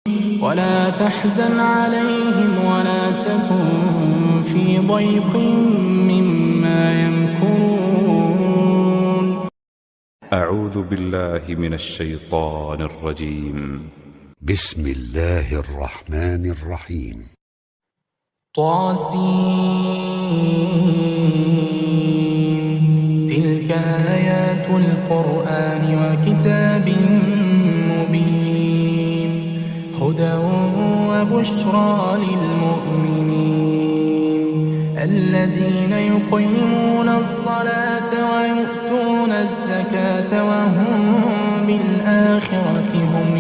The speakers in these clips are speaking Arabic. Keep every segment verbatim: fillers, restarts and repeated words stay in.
ولا تحزن عليهم ولا تكن في ضيق مما يمكرون. أعوذ بالله من الشيطان الرجيم. بسم الله الرحمن الرحيم. طاسين تلك آيات القرآن وكتاب مبين هدى وبشرى للمؤمنين الذين يقيمون الصلاة ويؤتون الزكاة وهم بالآخرة هم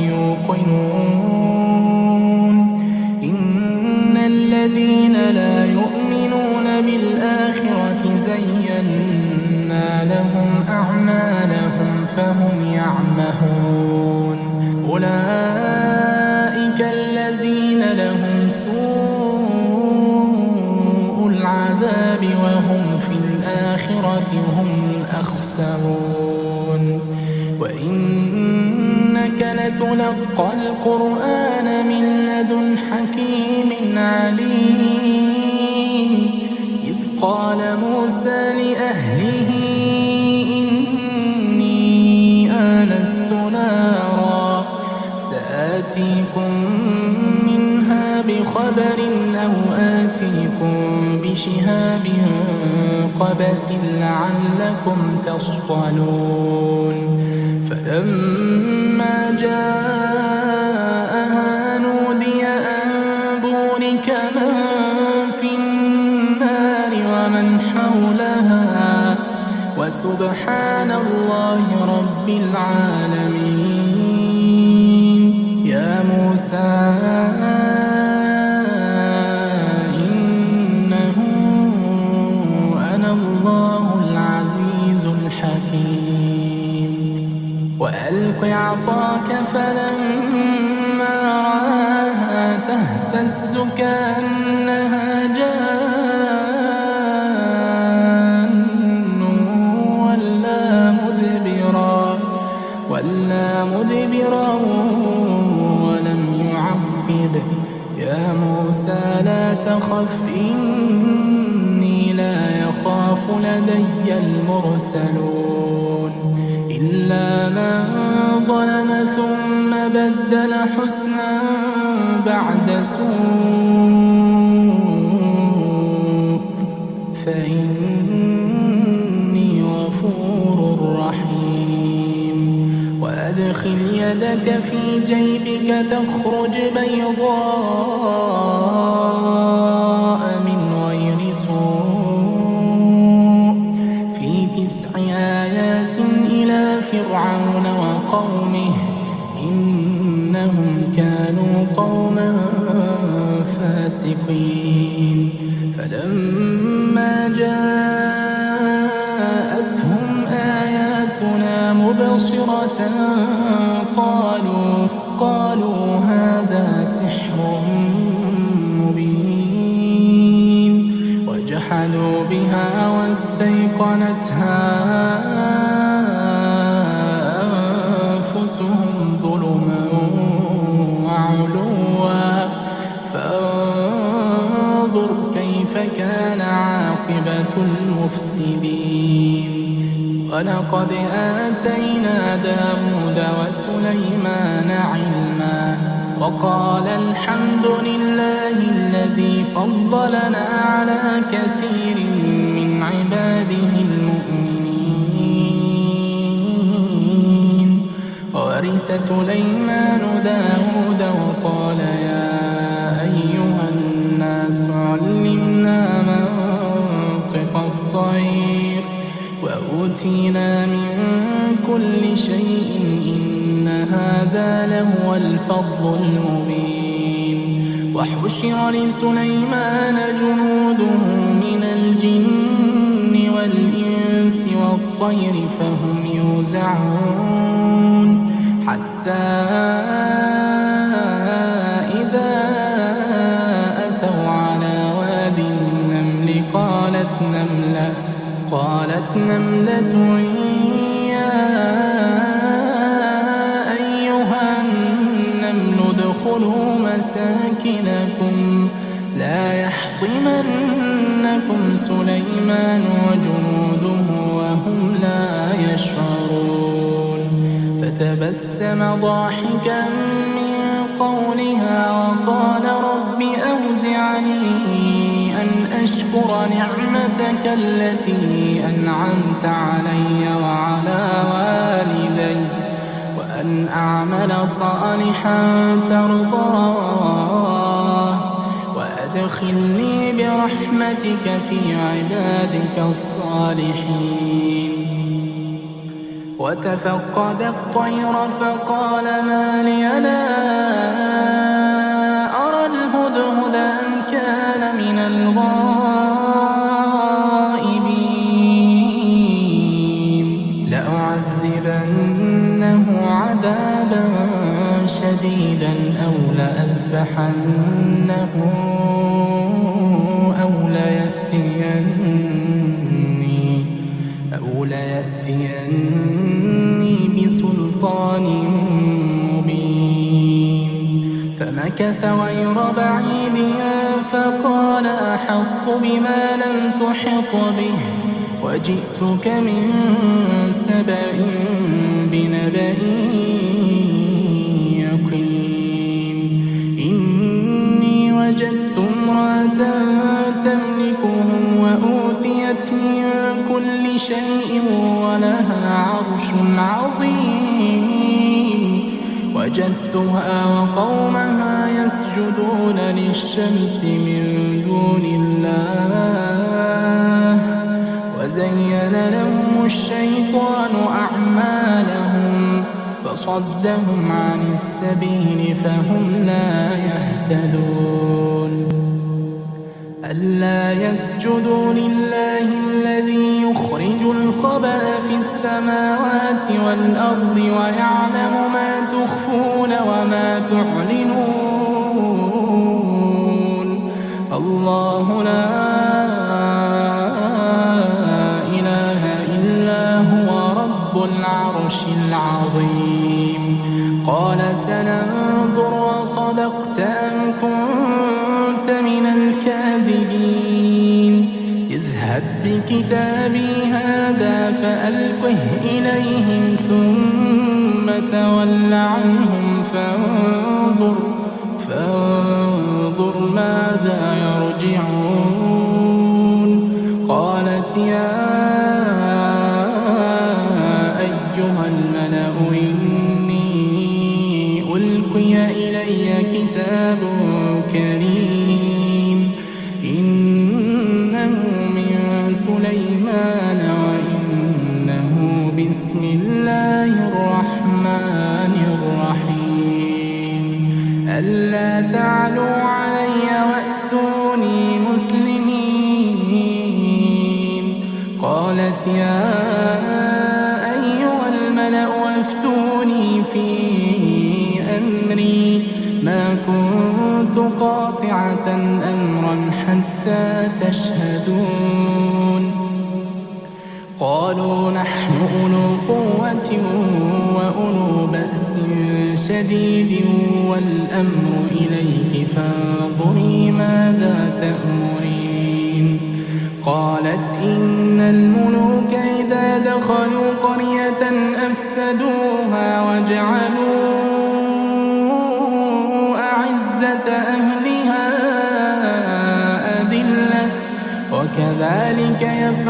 يوقنون. إن الذين لا يؤمنون بالآخرة زينا لهم أعمالهم فهم يعمهون. أولئك الذين لهم سوء العذاب وهم في الآخرة هم الأخسرون. وإنك لتلقى القرآن من لدن حكيم عليم إذ قال موسى لأهله إني آنست نارا سآتيكم منها بخبر أو آتيكم بشهاب قبس لعلكم تصطلون. فلما جاءها نودي أن بورك من في النار ومن حولها وسبحان الله رب العالمين. يا موسى إنه أنا الله العزيز الحكيم. وألق عصاك فلما رآها تهتز كأنها جان ولا مدبرا ولا مدبرا ولم يعقب. يا موسى لا تخف إني لا يخاف لدي المرسلون. إلا من ظلم ثم بدل حسنا بعد سوء فإني غفور رحيم. وأدخل يدك في جيبك تخرج بيضاء من غير سوء في تسع آيات إلى فرعون وقومه إنهم كانوا قوما فاسقين. فلما جاءتهم آياتنا مبصرة قالوا قالوا هذا سحر مبين وجحدوا بها واستيقنتها أنفسهم ظلما وعلوا فانظر كيف كان عاقبة المفسدين. ولقد آتينا داود وسليمان علما وقال الحمد لله الذي فضلنا على كثير من عباده المؤمنين. ورث سليمان داود وقال يا أيها الناس علمنا منطق الطير وأوتينا من كل شيء إن هذا لهو الفضل المبين. وحشر لسليمان جنوده من الجن والإنس والطير فهم يوزعون حتى إذا أتوا على واد النمل قالت نملة قالت نملة يا أيها النمل ادخلوا ادخلوا مساكنكم لا يحطمنكم سليمان وجنوده وهم لا يشعرون فتبسم ضاحكا من قولها وقال رب أوزعني أن أشكر نعمتك التي أنعمت علي وعلى والدي وأن أعمل صالحا ترضاه وأدخلني برحمتك في عبادك الصالحين وتفقد الطير فقال ما لي لا أرى الهدهد أم كان من الغائبين لأعذبنه عذابا شديدا أو لأذبحنه أو ليأتيني أو ليأتيني بسلطان مبين فمكث غير بعيد فقال أحط بما لم تحط به وجئتك من سبأ بنبأ يقين إني وجدت امرأة تملكهم وأوتيت من كل شيء ولها عرش عظيم وجدتها وقومها يسجدون للشمس من دون الله وزين لهم الشيطان أعمالهم فصدهم عن السبيل فهم لا يهتدون ألا يسجدوا لله الذي يخرج الخبأ في السماوات والأرض ويعلم ما تخفون وما تعلنون الله لا إله إلا هو رب العرش العظيم قال سننظر وصدقت أم كنت من الكاذبين اذهب بكتابي هذا فألقه إليهم ثم تول عنهم فانظر فانظر ماذا يرجعون قالت يا أيها الملأ إني ألقي إلي كتاب كريم إنه من سليمان وإنه بسم الله الرحمن الرحيم ألا تعلوا علي وأتوني مسلمين قالت يا أيها الملأ أفتوني في أمري ما كنت قاطعة أمرا حتى تشهدون قالوا نحن أولو قوة وأولو بأس شديد والأمر إليك فانظري ماذا تأمرين قالت إن الملوك إذا دخلوا قرية أفسدوها وجعلوا أعزة أهلها أذلة وكذلك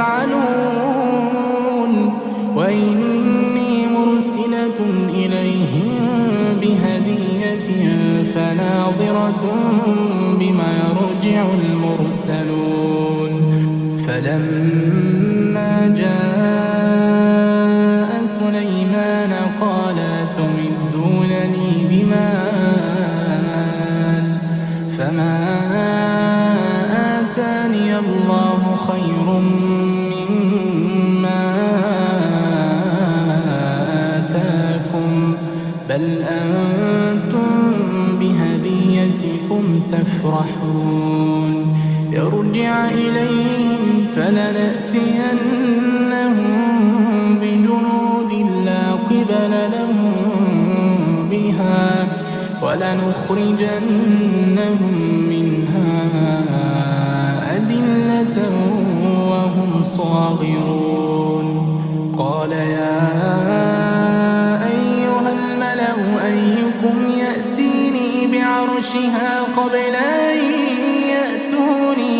يفعلون وإني مرسلة إليهم بهدية فناظرة بما يرجع المرسلون فلما جاء سليمان قال تمدونني بمال فما آتاني الله خير مما آتاكم بل أنتم بهديتكم تفرحون ارجع إليهم فلنأتينهم بجنود لا قبل لهم بها ولنخرجنهم منها أذلة وهم صاغرون. قال يا أيها الملأ أيكم يأتيني بعرشها قبل أن يأتوني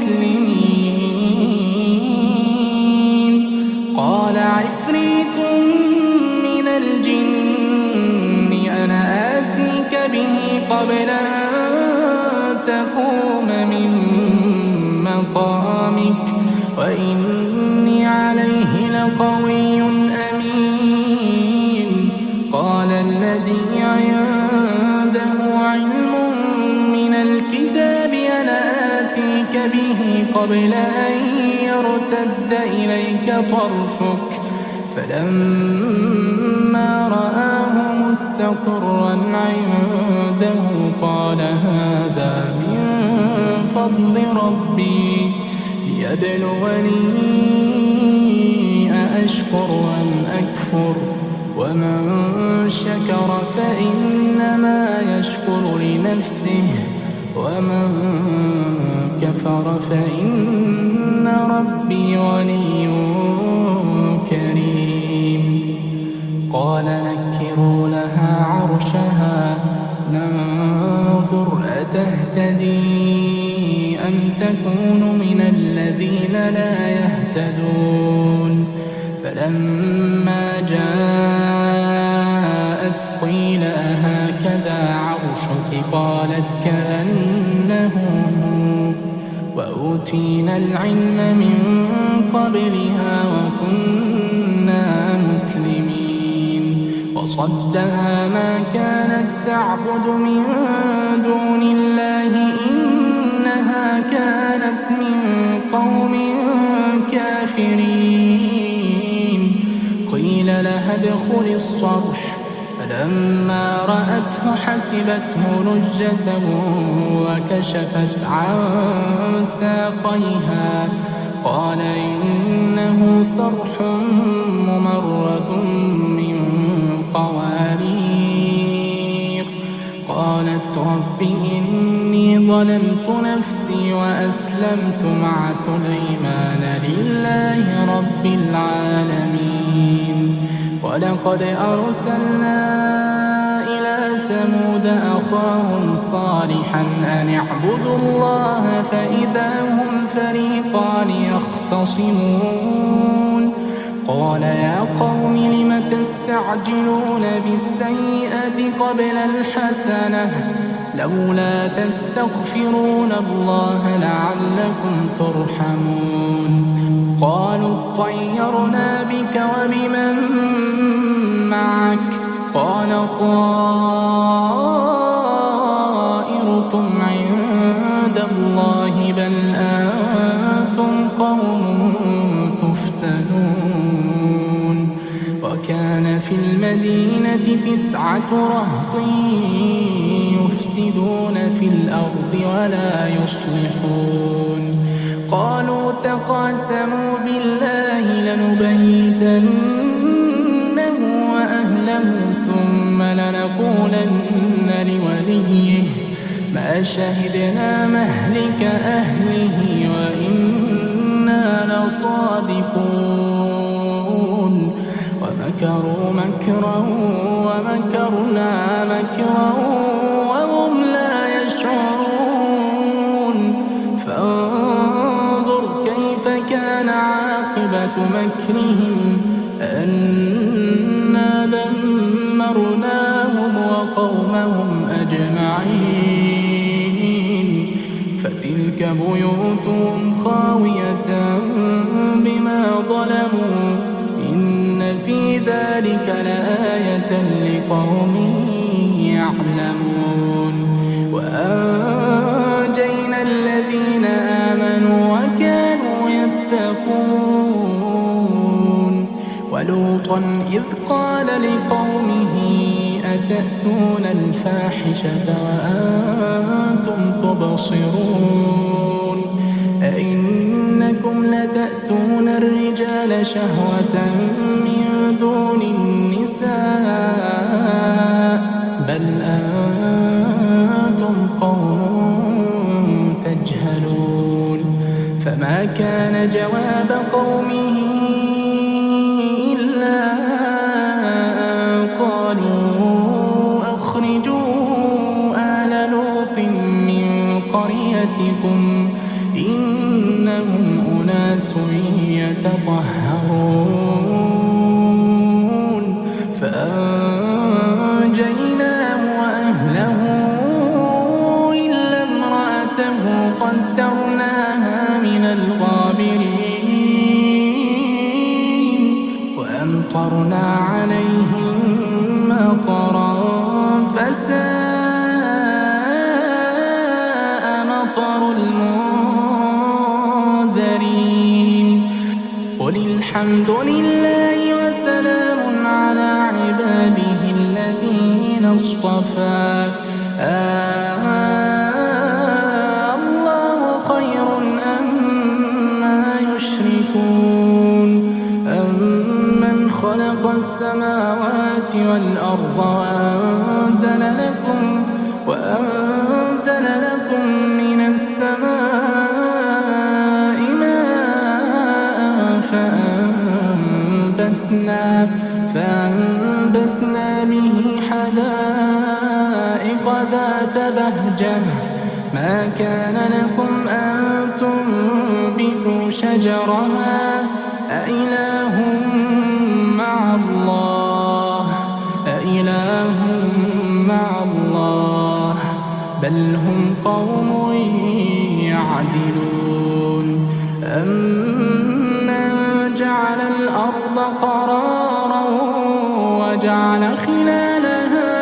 مسلمين؟ قال عفريت من الجن أنا آتيك به قبل أن تقوم من مقامك وإني عليه لقوي أمين. قال الذي عنده علم من الكتاب أنا آتيك به قبل أن يرتد إليك طرفك فلما رآه مستقرا عنده قال هذا من فضل ربي ليبلوني أأشكر أم أكفر ومن شكر فإنما يشكر لنفسه ومن كفر فإن ربي غني كريم. قال نكروا لها عرشها ننظر أتهتدي أم تكون من الذين لا يهتدون. فلما جاءت قيل أهكذا عرشك قالت كأنه هو وأوتينا العلم من قبلها وكنا مسلمين. وصدها ما كانت تعبد من دون الله إنها كانت من قوم كافرين. قيل لها ادخل الصرح فلما رأته حسبته لجة وكشفت عن ساقيها قال إنه صرح ممرد من قوارير. قالت رب إني ظلمت نفسي وأسلمت مع سليمان لله رب العالمين. ولقد أرسلنا إلى ثمود أخاهم صالحا أن اعبدوا الله فإذا هم فريقان يختصمون. قال يا قوم لم تستعجلون بالسيئة قبل الحسنة لولا تستغفرون الله لعلكم ترحمون. قالوا اطيرنا بك وبمن معك قال طائركم عند الله بل أنتم قوم تفتنون. وكان في المدينة تسعة رهط يفسدون في الأرض ولا يصلحون. قالوا تقاسموا بالله لنبيتنه وأهله ثم لنقولن لوليه ما شهدنا مهلك أهله وإنا لصادقون. ومكروا مكرا ومكرنا مكرا وهم لا يشعرون. فانظر كيف كان عاقبة مكرهم أنا دمرناهم وقومهم أجمعين. فتلك بيوتهم خاوية بما ظلموا إن في ذلك لآية لقوم يعلمون. وأنجينا الذين آمنوا وكانوا يتقون. ولوطا إذ قال لقومه أتأتون الفاحشة وأنتم تبصرون أئنكم لتأتون الرجال شهوة من دون النساء بل أنتم قوم تجهلون فما كان جواب قومه إلا أن قالوا أخرجوا آل لوط من قريتكم إنهم أناس يتطهرون فأنجيناه وأهله إلا امرأته قدرناها من الغابرين وأمطرنا عليهم مطرا فساء مطر المنذرين قل الحمد لله وسلام على عباده الذين اصطفى آه الله خير أما يشركون أمن خلق السماوات والأرض وأنزل لكم وأنزل لكم من السماء ماء فأنبتنا فأنبتنا به حدائق ذات بهجة ما كان لكم أن تنبتوا شجرها أإله مع الله أإله مع الله بل هم قوم يعدلون أمن جعل الأرض قرارا وجعل خلالها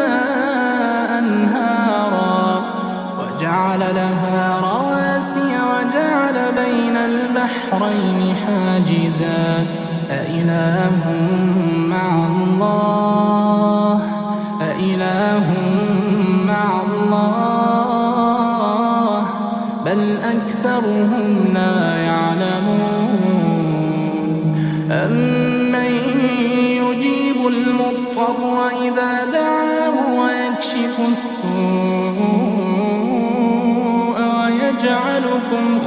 أنهارا وجعل لها رواسي وجعل بين البحرين حاجزا أإله مع الله أإله مع الله بل أكثرهم لا يعلمون أمن يجيب المضطر إذا دعاه ويكشف السوء ويجعلكم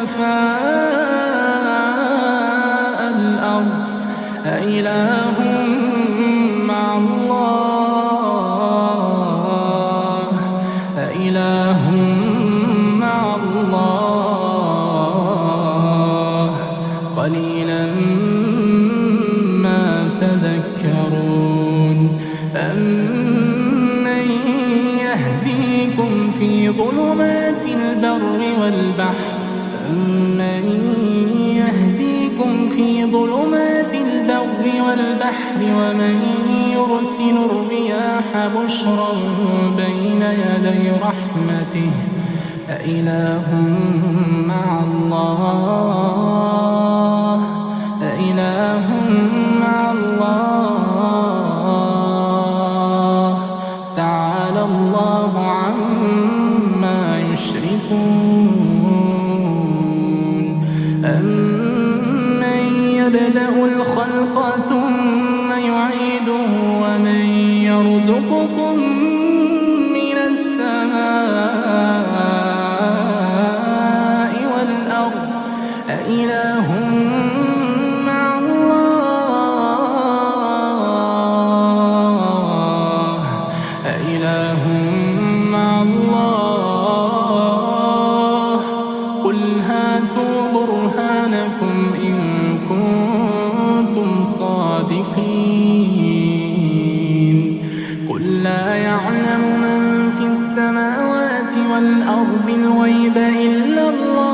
خلفاء الأرض أإله مع الله أإله مع الله قليلا ما تذكرون أمن يهديكم في ظلمات البر والبحر أمن يهديكم في ظلمات البر والبحر ومن يرسل الرياح بشرا بين يدي رحمته أإله مع الله أإله مع الله تعالى الله عما يشركون أمن يبدأ الخلق ثم يعيده ومن يرزقكم من السماء والأرض أإله مع الله أإله مع الله قل هاتوا برهانكم إن كنتم صادقين قل لا يعلم من في السماوات والأرض الغيب إلا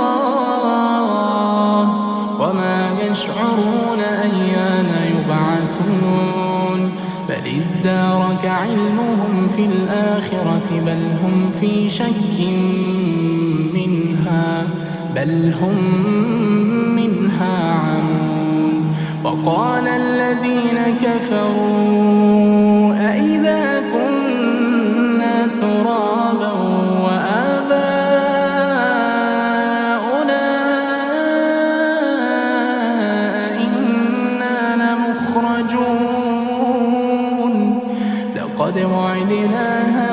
الله وما يشعرون أيان يبعثون بل ادارك علمهم في الآخرة بل هم في شك منها بل هم منها عمون وقال الذين كفروا أئذا كنا ترابا وآباؤنا إنا لمخرجون لقد وعدنا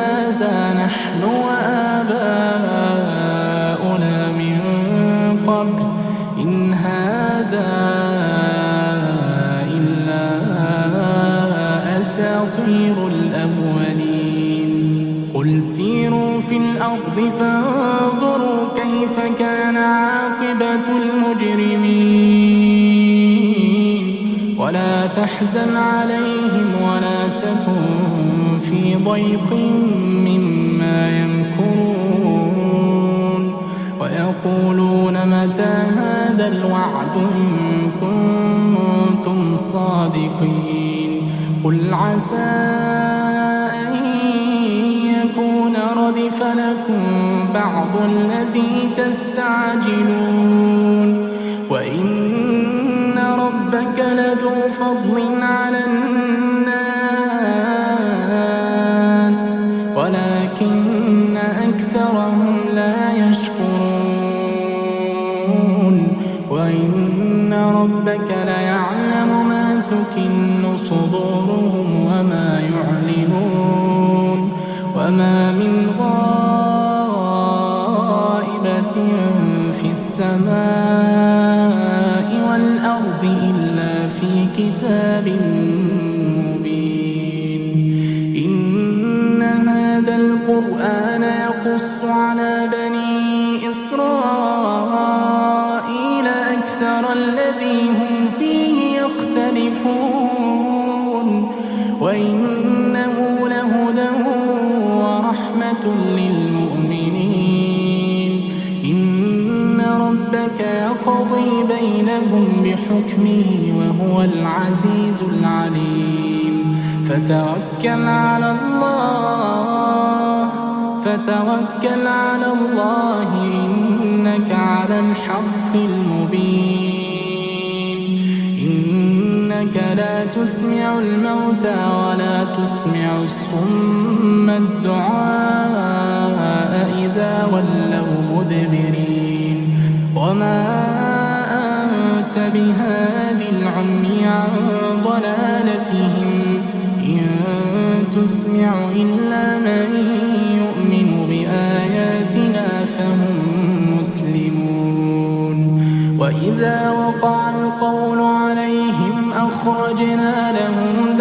في الأرض فانظروا كيف كان عاقبة المجرمين ولا تحزن عليهم ولا تكن في ضيق مما يمكرون ويقولون متى هذا الوعد إن كنتم صادقين قل عسى أن يكون ردف لكم بعض الذي تستعجلون وإن ربك لذو فضل على الناس ولكن أكثرهم لا يشكرون وإن ربك ليعلم ما تكن صدورهم وما يعلنون وما من غائبة في السماء والأرض إلا في كتاب مبين إن هذا القرآن يقص على بني إسرائيل أكثر الذي هم فيه يختلفون وإنه لهدى ورحمة للمؤمنين إن ربك يقضي بينهم بحكمه وهو العزيز العليم فتوكل على الله فتوكل على الله إنك على الحق المبين إنك لا تسمع الموتى ولا تسمع الصم الدعاء إذا ولوا مدبرين وما أنت بهاد العمي عن ضلالتهم إن تسمع إلا من يؤمن بآياتنا فهم مسلمون وإذا وقع القول عليهم أخرجنا لهم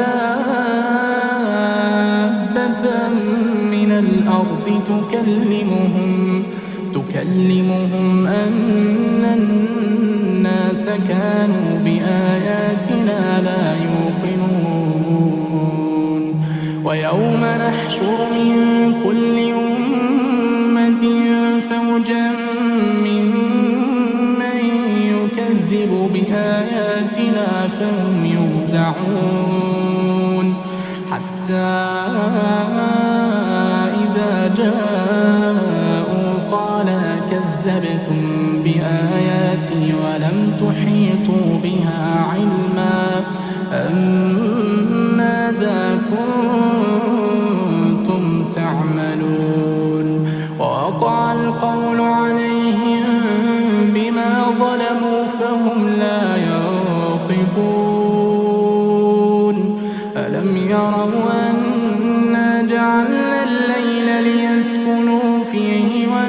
دابة من الأرض تكلمهم تكلمهم أن الناس كانوا بآياتنا لا يوقنون ويوم نحشر من كل أمة فوجا ممن يكذب بآياتنا فهم يوزعون حتى إذا جاءوا قال كذبتم بآياتي ولم تحيطوا بها علما أم ماذا كنتم تعملون ووقع القول عليهم بما ظلموا فهم لا ينطقون ألم يروا أنا جعلنا الليل ليسكنوا فيه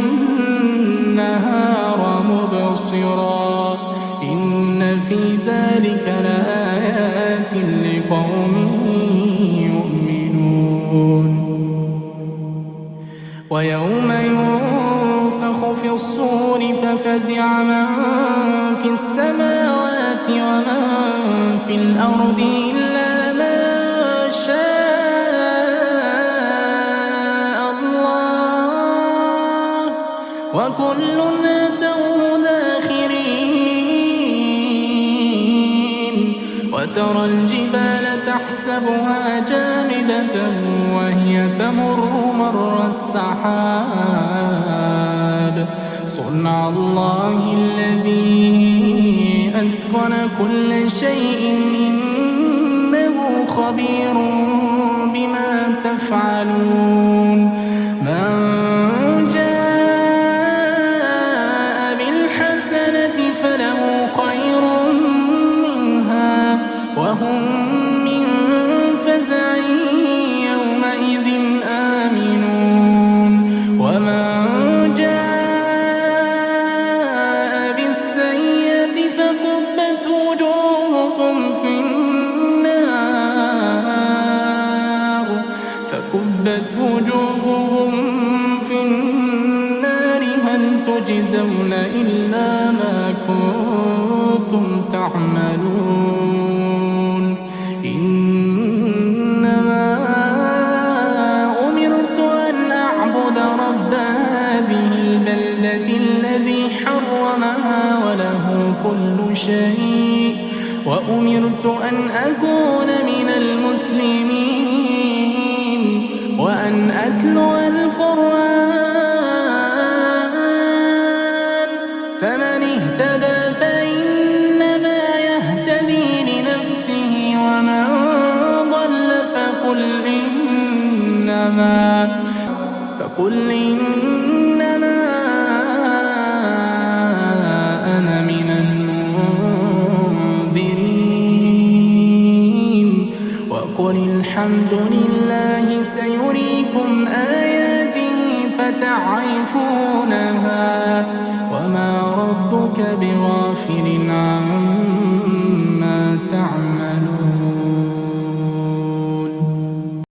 والنهار مبصرا إن في ذلك لآيات لقوم يؤمنون ويوم ينفخ في الصور ففزع من في السماوات ومن في الأرض إلا ما شاء الله وكل أتوه داخرين وترى الجبال تحسبها جامدة وهي تمر مر السحاب صنع الله الذي أتقن كل شيء إنه خبير بما تفعلون من جاء بالحسنة فله خير منها وهم من فزع يومئذ آمنون ومن جاء بالسيئة فكبت وجوههم في النار فكبت وجوههم تجزون إلا ما كنتم تعملون إنما أمرت أن أعبد رب هذه البلدة الذي حرمها وله كل شيء وأمرت أن أكون من المسلمين وأن أتلو القرآن فمن اهتدى فإنما يهتدي لنفسه ومن ضل فقل إنما فقل إنما أنا من المنذرين وقل الحمد لله سيريكم آياته فتعرفونها وما ربك بغافل عما